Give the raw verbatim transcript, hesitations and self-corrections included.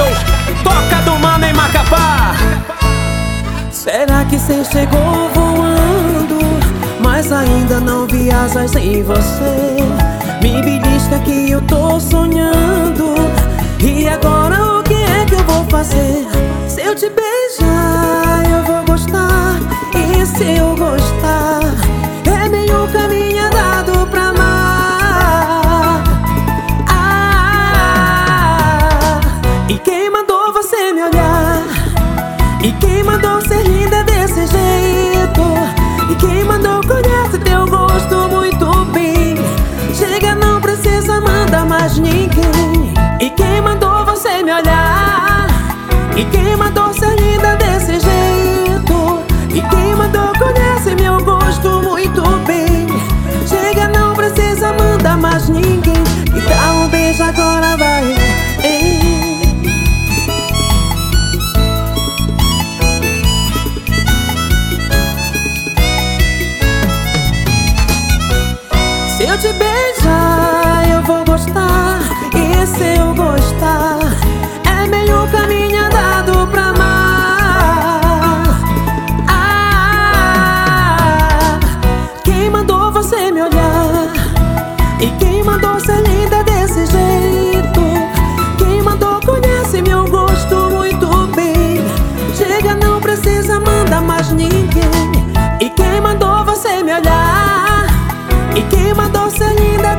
Show, toca do Mano em Macapá. Será que cê chegou voando, mas ainda não vi asas em você? Me belisca que eu tô sonhando, e agora o que é que eu vou fazer? Se eu te beijar eu vou gostar, e se eu gostar é meio caminho andado pra amar. Ah, e quem mandou você me olhar? E quem mandou ser linda desse jeito? E quem mandou conhece teu gosto muito bem? Chega, não precisa mandar mais ninguém. E quem mandou você me olhar? E quem mandou ser linda desse jeito? E quem mandou conhece meu gosto muito bem? Chega, não precisa mandar mais ninguém. E dá um beijo agora, vai. Ei. Se eu te beijar eu vou gostar, e se eu gostar é meio caminho andado pra amar. Ah, quem mandou você me olhar? E quem mandou ser linda desse jeito? Quem mandou conhece meu gosto muito bem? Chega, não precisa mandar mais ninguém. E quem mandou você me olhar? E quem mandou ser linda